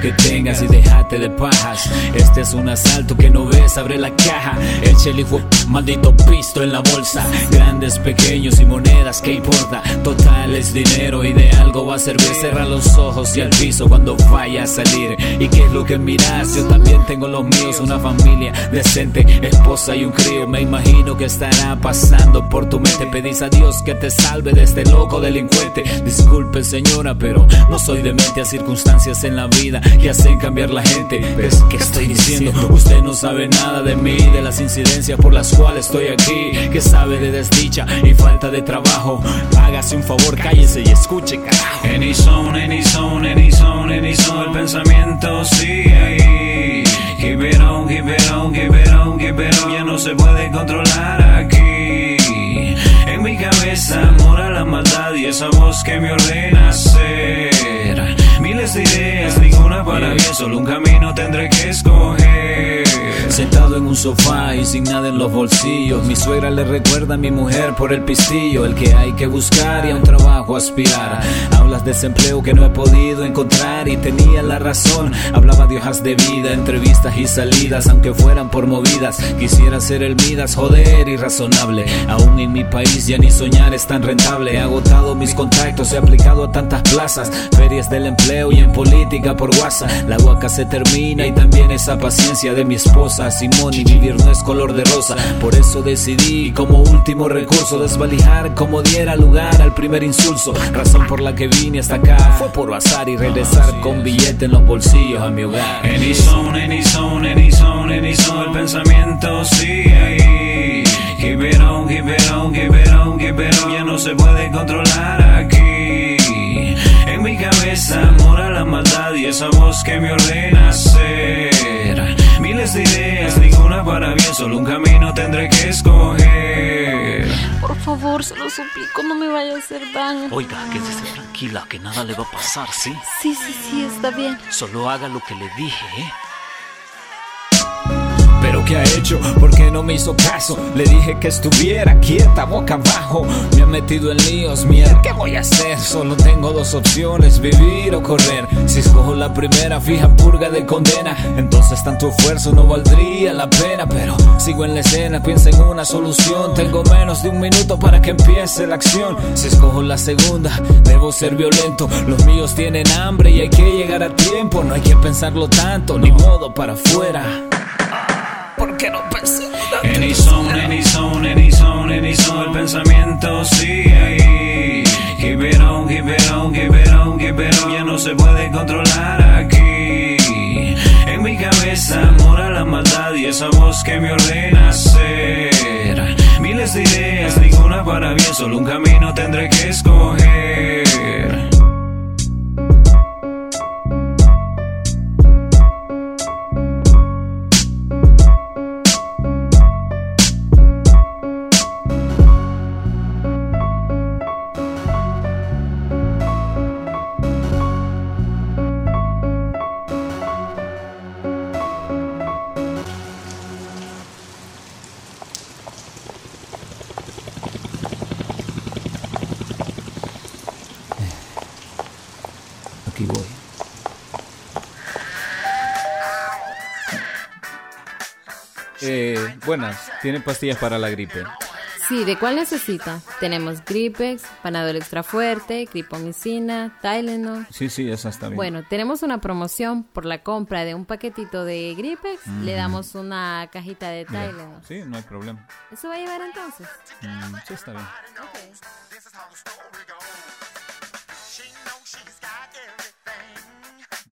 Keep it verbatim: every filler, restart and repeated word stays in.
que tengas y déjate de pajas. Este es un asalto que no ves, abre la caja. Echa el hijo maldito pisto en la bolsa. Grandes, pequeños y monedas, ¿qué importa? Total es dinero y de algo va a servir. Cerra los ojos y al piso cuando vaya a salir. ¿Y qué es lo que miras? Yo también tengo los míos, una familia decente, esposa y un crío. Me imagino que estará pasando por tu mente. Pedís a Dios que te salve de este loco delincuente. Disculpe señora, pero no soy demente a circunstancias en la vida que hacen cambiar la gente. ¿Ves qué estoy diciendo? Usted no sabe nada de mí, de las incidencias por las cuales estoy aquí. Que sabe de desdicha y falta de trabajo. Hágase un favor, cállese y escuche, carajo. Any zone, any zone, any zone, any zone. El pensamiento sigue ahí. Keep it on, keep it on, keep it on, keep it on. Ya no se puede controlar aquí. En mi cabeza mora la maldad y esa voz que me ordena hacer miles de ideas, ninguna para bien, solo un camino tendré que escoger. Sentado en un sofá y sin nada en los bolsillos, mi suegra le recuerda a mi mujer por el pistillo. El que hay que buscar y a un trabajo aspirar. Hablas de desempleo que no he podido encontrar y tenía la razón. Hablaba de hojas de vida, entrevistas y salidas, aunque fueran por movidas. Quisiera ser el Midas, joder, irrazonable. Aún en mi país ya ni soñar es tan rentable. He agotado mis contactos, he aplicado a tantas plazas, ferias del empleo y en política por WhatsApp. La huaca se termina y también esa paciencia de mi esposa Simón, y vivir no es color de rosa. Por eso decidí como último recurso desvalijar como diera lugar al primer insulso. Razón por la que vine hasta acá fue por azar y regresar con billete en los bolsillos a mi hogar. Any zone, any zone, any zone, any zone. El pensamiento sigue ahí. Keep it on, keep it on, keep it on, keep it on. Ya no se puede controlar aquí. En mi cabeza mora la maldad y esa voz que me ordena hacer miles de ideas, ninguna para bien, solo un camino tendré que escoger. Por favor, se lo suplico, no me vaya a hacer daño. Oiga, quédese tranquila, que nada le va a pasar, ¿sí? Sí, sí, sí, está bien. Solo haga lo que le dije, ¿eh? ¿Pero qué ha hecho? ¿Por qué no me hizo caso? Le dije que estuviera quieta, boca abajo. Me ha metido en líos, mierda, ¿qué voy a hacer? Solo tengo dos opciones, vivir o correr. Si escojo la primera, fija purga de condena. Entonces tanto esfuerzo no valdría la pena. Pero sigo en la escena, pienso en una solución. Tengo menos de un minuto para que empiece la acción. Si escojo la segunda, debo ser violento. Los míos tienen hambre y hay que llegar a tiempo. No hay que pensarlo tanto, ni modo para afuera. ¿Por qué no pensé? Any zone, any zone, any zone, any zone. El pensamiento sigue ahí. Keep it on, keep it on, keep it on, keep it on. Ya no se puede controlar aquí. En mi cabeza mora la maldad y esa voz que me ordena hacer miles de ideas, ninguna para bien, solo un camino tendré que escoger. Aquí voy. Eh, buenas, ¿tienen pastillas para la gripe? Sí, ¿de cuál necesita? Tenemos Gripex, Panadol Extra Fuerte, Gripomicina, Tylenol. Sí, sí, esa está bien. Bueno, tenemos una promoción por la compra de un paquetito de Gripex. Mm. Le damos una cajita de Tylenol. Sí, no hay problema. ¿Eso va a llevar entonces? Mm, sí, está bien. Okay.